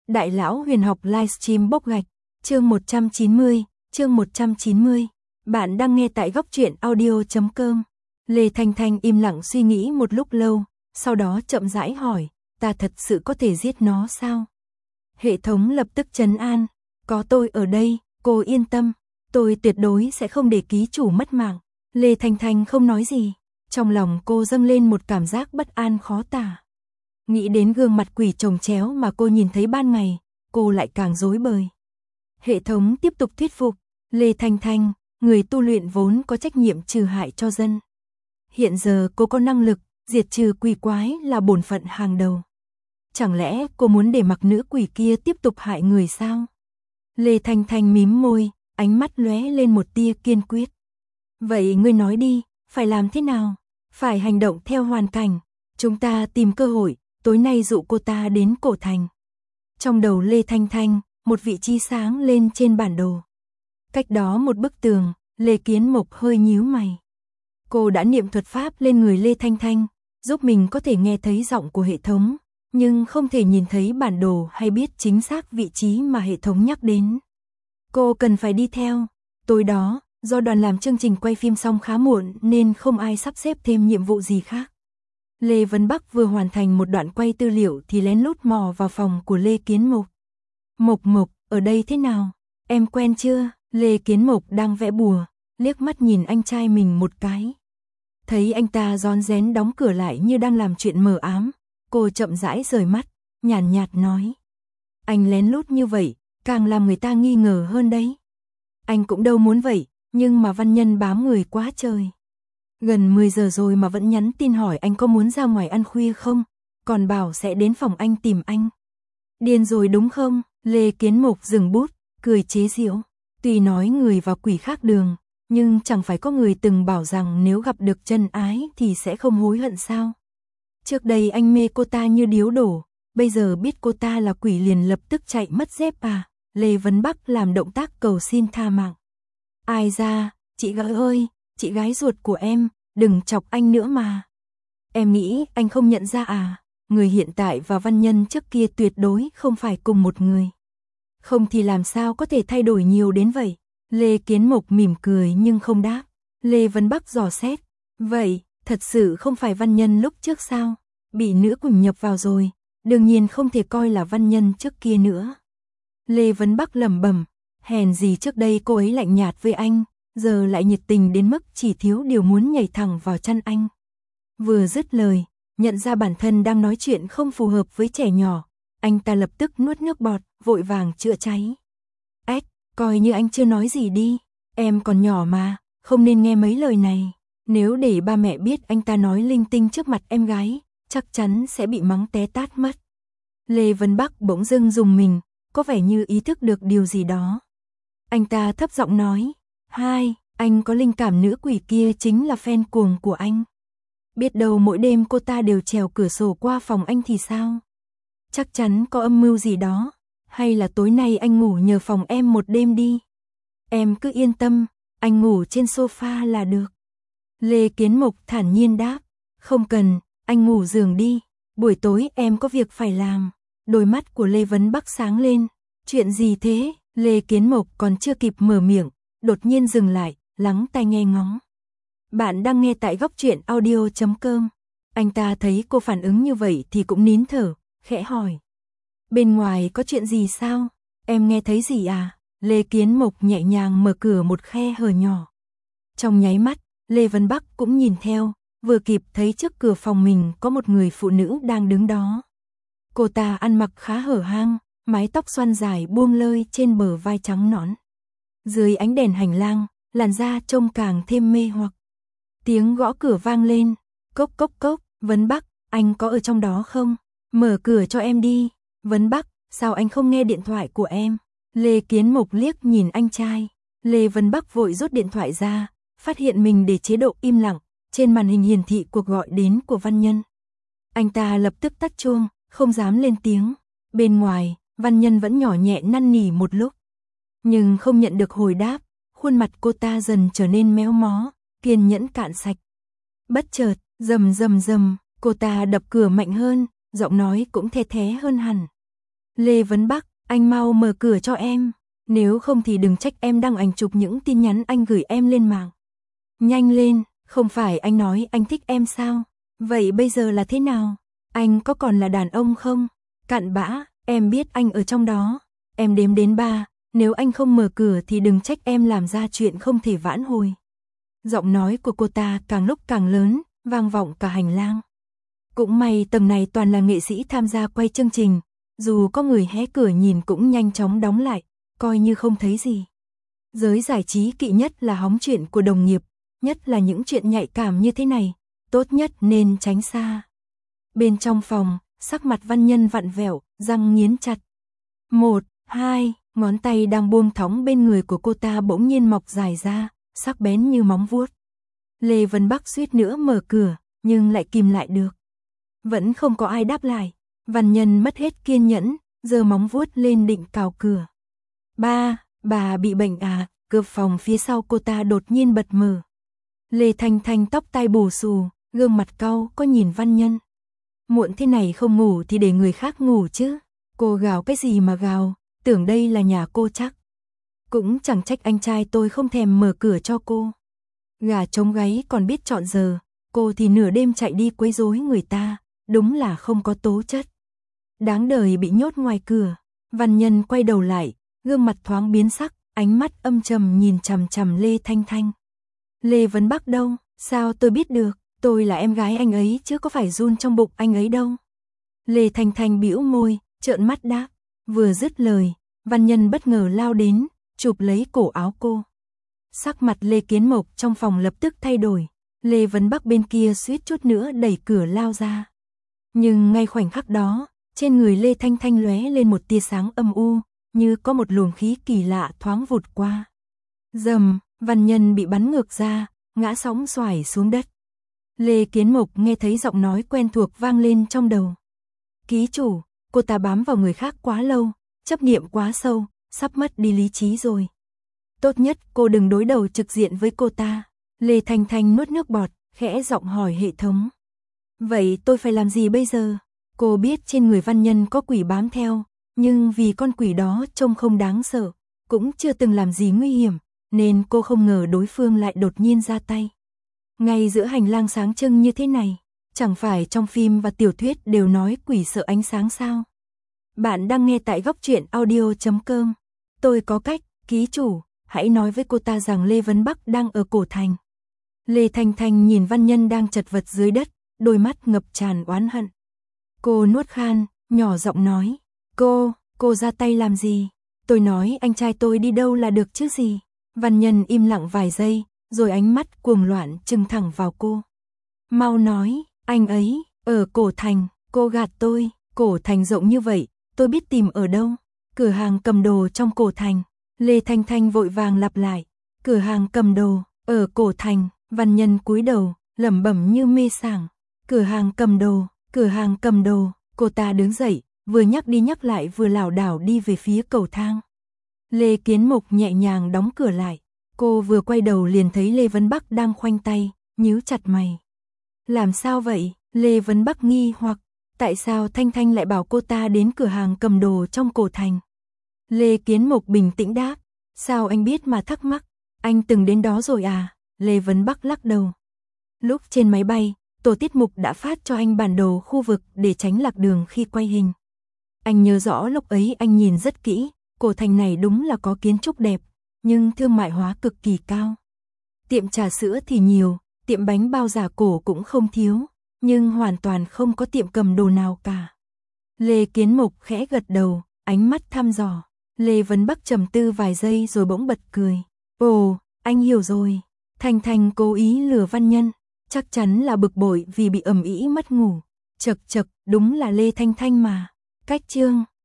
Đại lão huyền học livestream bốc gạch, chương 190. Bạn đang nghe tại góc truyện audio.com. Lê Thanh Thanh im lặng suy nghĩ một lúc lâu, sau đó chậm rãi hỏi, ta thật sự có thể giết nó sao? Hệ thống lập tức trấn an, có tôi ở đây, cô yên tâm, tôi tuyệt đối sẽ không để ký chủ mất mạng. Lê Thanh Thanh không nói gì, trong lòng cô dâng lên một cảm giác bất an khó tả. Nghĩ đến gương mặt quỷ chồng chéo mà cô nhìn thấy ban ngày, cô lại càng rối bời. Hệ thống tiếp tục thuyết phục, Lê Thanh Thanh, người tu luyện vốn có trách nhiệm trừ hại cho dân. Hiện giờ cô có năng lực, diệt trừ quỷ quái là bổn phận hàng đầu. Chẳng lẽ cô muốn để mặc nữ quỷ kia tiếp tục hại người sao? Lê Thanh Thanh mím môi, ánh mắt lóe lên một tia kiên quyết. Vậy ngươi nói đi, phải làm thế nào? Phải hành động theo hoàn cảnh. Chúng ta tìm cơ hội, tối nay dụ cô ta đến cổ thành. Trong đầu Lê Thanh Thanh, một vị trí sáng lên trên bản đồ. Cách đó một bức tường, Lê Kiến Mộc hơi nhíu mày. Cô đã niệm thuật pháp lên người Lê Thanh Thanh, giúp mình có thể nghe thấy giọng của hệ thống, nhưng không thể nhìn thấy bản đồ hay biết chính xác vị trí mà hệ thống nhắc đến. Cô cần phải đi theo. Tối đó, do đoàn làm chương trình quay phim xong khá muộn nên không ai sắp xếp thêm nhiệm vụ gì khác. Lê Vấn Bắc vừa hoàn thành một đoạn quay tư liệu thì lén lút mò vào phòng của Lê Kiến Mộc. Mộc, ở đây thế nào? Em quen chưa? Lê Kiến Mộc đang vẽ bùa, liếc mắt nhìn anh trai mình một cái. Thấy anh ta rón rén đóng cửa lại như đang làm chuyện mờ ám, cô chậm rãi rời mắt, nhàn nhạt nói. Anh lén lút như vậy, càng làm người ta nghi ngờ hơn đấy. Anh cũng đâu muốn vậy, nhưng mà Văn Nhân bám người quá trời. Gần 10 giờ rồi mà vẫn nhắn tin hỏi anh có muốn ra ngoài ăn khuya không, còn bảo sẽ đến phòng anh tìm anh. Điên rồi đúng không? Lê Kiến Mộc dừng bút, cười chế giễu. Tuy nói người và quỷ khác đường, nhưng chẳng phải có người từng bảo rằng nếu gặp được chân ái thì sẽ không hối hận sao? Trước đây anh mê cô ta như điếu đổ, bây giờ biết cô ta là quỷ liền lập tức chạy mất dép à? Lê Vấn Bắc làm động tác cầu xin tha mạng. Ai ra, chị gái ơi, chị gái ruột của em, đừng chọc anh nữa mà. Em nghĩ anh không nhận ra à, người hiện tại và Văn Nhân trước kia tuyệt đối không phải cùng một người. Không thì làm sao có thể thay đổi nhiều đến vậy? Lê Kiến Mộc mỉm cười nhưng không đáp. Lê Vấn Bắc dò xét. Vậy, thật sự không phải Văn Nhân lúc trước sao? Bị nữ quỷ nhập vào rồi, đương nhiên không thể coi là Văn Nhân trước kia nữa. Lê Vấn Bắc lẩm bẩm, hèn gì trước đây cô ấy lạnh nhạt với anh, giờ lại nhiệt tình đến mức chỉ thiếu điều muốn nhảy thẳng vào chăn anh. Vừa dứt lời, nhận ra bản thân đang nói chuyện không phù hợp với trẻ nhỏ, anh ta lập tức nuốt nước bọt, vội vàng chữa cháy. Ếch, coi như anh chưa nói gì đi, em còn nhỏ mà, không nên nghe mấy lời này. Nếu để ba mẹ biết anh ta nói linh tinh trước mặt em gái, chắc chắn sẽ bị mắng té tát mất. Lê Vấn Bắc bỗng dưng rùng mình, có vẻ như ý thức được điều gì đó. Anh ta thấp giọng nói, anh có linh cảm nữ quỷ kia chính là fan cuồng của anh. Biết đâu mỗi đêm cô ta đều trèo cửa sổ qua phòng anh thì sao? Chắc chắn có âm mưu gì đó, hay là tối nay anh ngủ nhờ phòng em một đêm đi. Em cứ yên tâm, anh ngủ trên sofa là được. Lê Kiến Mộc thản nhiên đáp, không cần, anh ngủ giường đi, buổi tối em có việc phải làm. Đôi mắt của Lê Vấn Bắc sáng lên, chuyện gì thế? Lê Kiến Mộc còn chưa kịp mở miệng, đột nhiên dừng lại, lắng tai nghe ngóng. Bạn đang nghe tại góc truyện audio.com. Anh ta thấy cô phản ứng như vậy thì cũng nín thở, khẽ hỏi. Bên ngoài có chuyện gì sao? Em nghe thấy gì à? Lê Kiến Mộc nhẹ nhàng mở cửa một khe hở nhỏ. Trong nháy mắt, Lê Vấn Bắc cũng nhìn theo, vừa kịp thấy trước cửa phòng mình có một người phụ nữ đang đứng đó. Cô ta ăn mặc khá hở hang, mái tóc xoăn dài buông lơi trên bờ vai trắng nõn. Dưới ánh đèn hành lang, làn da trông càng thêm mê hoặc. Tiếng gõ cửa vang lên, cốc cốc cốc, Vấn Bắc, anh có ở trong đó không? Mở cửa cho em đi. Vấn Bắc, sao anh không nghe điện thoại của em? Lê Kiến Mộc liếc nhìn anh trai. Lê Vấn Bắc vội rút điện thoại ra, phát hiện mình để chế độ im lặng, trên màn hình hiển thị cuộc gọi đến của Văn Nhân. Anh ta lập tức tắt chuông, không dám lên tiếng. Bên ngoài, Văn Nhân vẫn nhỏ nhẹ năn nỉ một lúc, nhưng không nhận được hồi đáp, khuôn mặt cô ta dần trở nên méo mó, kiên nhẫn cạn sạch. Bất chợt, rầm rầm rầm, cô ta đập cửa mạnh hơn, giọng nói cũng the thé hơn hẳn. Lê Vấn Bắc, anh mau mở cửa cho em. Nếu không thì đừng trách em đăng ảnh chụp những tin nhắn anh gửi em lên mạng. Nhanh lên, không phải anh nói anh thích em sao? Vậy bây giờ là thế nào? Anh có còn là đàn ông không? Cặn bã, em biết anh ở trong đó. Em đếm đến 3, nếu anh không mở cửa thì đừng trách em làm ra chuyện không thể vãn hồi. Giọng nói của cô ta càng lúc càng lớn, vang vọng cả hành lang. Cũng may tầng này toàn là nghệ sĩ tham gia quay chương trình, dù có người hé cửa nhìn cũng nhanh chóng đóng lại, coi như không thấy gì. Giới giải trí kỵ nhất là hóng chuyện của đồng nghiệp, nhất là những chuyện nhạy cảm như thế này, tốt nhất nên tránh xa. Bên trong phòng, sắc mặt Văn Nhân vặn vẹo, răng nghiến chặt. 1, 2, ngón tay đang buông thõng bên người của cô ta bỗng nhiên mọc dài ra, sắc bén như móng vuốt. Lê Vấn Bắc suýt nữa mở cửa, nhưng lại kìm lại được. Vẫn không có ai đáp lại. Văn Nhân mất hết kiên nhẫn, giơ móng vuốt lên định cào cửa. Bà bị bệnh à? Cửa phòng phía sau cô ta đột nhiên bật mở. Lê Thanh Thanh tóc tai bù xù, gương mặt cau có nhìn Văn Nhân. Muộn thế này không ngủ thì để người khác ngủ chứ. Cô gào cái gì mà gào, tưởng đây là nhà cô chắc. Cũng chẳng trách anh trai tôi không thèm mở cửa cho cô. Gà trống gáy còn biết chọn giờ, cô thì nửa đêm chạy đi quấy rối người ta, đúng là không có tố chất. Đáng đời bị nhốt ngoài cửa. Văn Nhân quay đầu lại, gương mặt thoáng biến sắc, ánh mắt âm trầm nhìn chằm chằm Lê Thanh Thanh. Lê Vấn Bắc đâu? Sao tôi biết được? Tôi là em gái anh ấy chứ có phải run trong bụng anh ấy đâu. Lê Thanh Thanh bĩu môi, trợn mắt đáp. Vừa dứt lời, Văn Nhân bất ngờ lao đến, chụp lấy cổ áo cô. Sắc mặt Lê Kiến Mộc trong phòng lập tức thay đổi. Lê Vấn Bắc bên kia suýt chút nữa đẩy cửa lao ra. Nhưng ngay khoảnh khắc đó, trên người Lê Thanh Thanh lóe lên một tia sáng âm u, như có một luồng khí kỳ lạ thoáng vụt qua. Rầm, Văn Nhân bị bắn ngược ra, ngã sóng xoài xuống đất. Lê Kiến Mộc nghe thấy giọng nói quen thuộc vang lên trong đầu. Ký chủ, cô ta bám vào người khác quá lâu, chấp niệm quá sâu, sắp mất đi lý trí rồi. Tốt nhất cô đừng đối đầu trực diện với cô ta. Lê Thanh Thanh nuốt nước bọt, khẽ giọng hỏi hệ thống. Vậy tôi phải làm gì bây giờ? Cô biết trên người Văn Nhân có quỷ bám theo, nhưng vì con quỷ đó trông không đáng sợ, cũng chưa từng làm gì nguy hiểm, nên cô không ngờ đối phương lại đột nhiên ra tay. Ngay giữa hành lang sáng trưng như thế này, chẳng phải trong phim và tiểu thuyết đều nói quỷ sợ ánh sáng sao? Bạn đang nghe tại góc truyện audio.com. Tôi có cách, ký chủ, hãy nói với cô ta rằng Lê Vấn Bắc đang ở cổ thành. Lê Thanh Thanh nhìn Văn Nhân đang chật vật dưới đất, đôi mắt ngập tràn oán hận. Cô nuốt khan, nhỏ giọng nói, cô ra tay làm gì? Tôi nói anh trai tôi đi đâu là được chứ gì? Văn Nhân im lặng vài giây, rồi ánh mắt cuồng loạn trừng thẳng vào cô. Mau nói, anh ấy, ở cổ thành, cô gạt tôi, cổ thành rộng như vậy, tôi biết tìm ở đâu? Cửa hàng cầm đồ trong cổ thành. Lê Thanh Thanh vội vàng lặp lại, cửa hàng cầm đồ, ở cổ thành. Văn Nhân cúi đầu, lẩm bẩm như mê sảng. Cửa hàng cầm đồ, cô ta đứng dậy, vừa nhắc đi nhắc lại vừa lảo đảo đi về phía cầu thang. Lê Kiến Mộc nhẹ nhàng đóng cửa lại, cô vừa quay đầu liền thấy Lê Vấn Bắc đang khoanh tay, nhíu chặt mày. Làm sao vậy? Lê Vấn Bắc nghi hoặc, tại sao Thanh Thanh lại bảo cô ta đến cửa hàng cầm đồ trong cổ thành? Lê Kiến Mộc bình tĩnh đáp, sao anh biết mà thắc mắc, anh từng đến đó rồi à? Lê Vấn Bắc lắc đầu. Lúc trên máy bay, tổ tiết mục đã phát cho anh bản đồ khu vực để tránh lạc đường khi quay hình. Anh nhớ rõ lúc ấy anh nhìn rất kỹ, cổ thành này đúng là có kiến trúc đẹp, nhưng thương mại hóa cực kỳ cao. Tiệm trà sữa thì nhiều, tiệm bánh bao giả cổ cũng không thiếu, nhưng hoàn toàn không có tiệm cầm đồ nào cả. Lê Kiến Mộc khẽ gật đầu, ánh mắt thăm dò. Lê Vấn Bắc trầm tư vài giây rồi bỗng bật cười. Ồ, anh hiểu rồi. Thanh Thanh cố ý lừa Văn Nhân, chắc chắn là bực bội vì bị ầm ĩ mất ngủ. Chậc chậc, đúng là Lê Thanh Thanh mà. Cách chương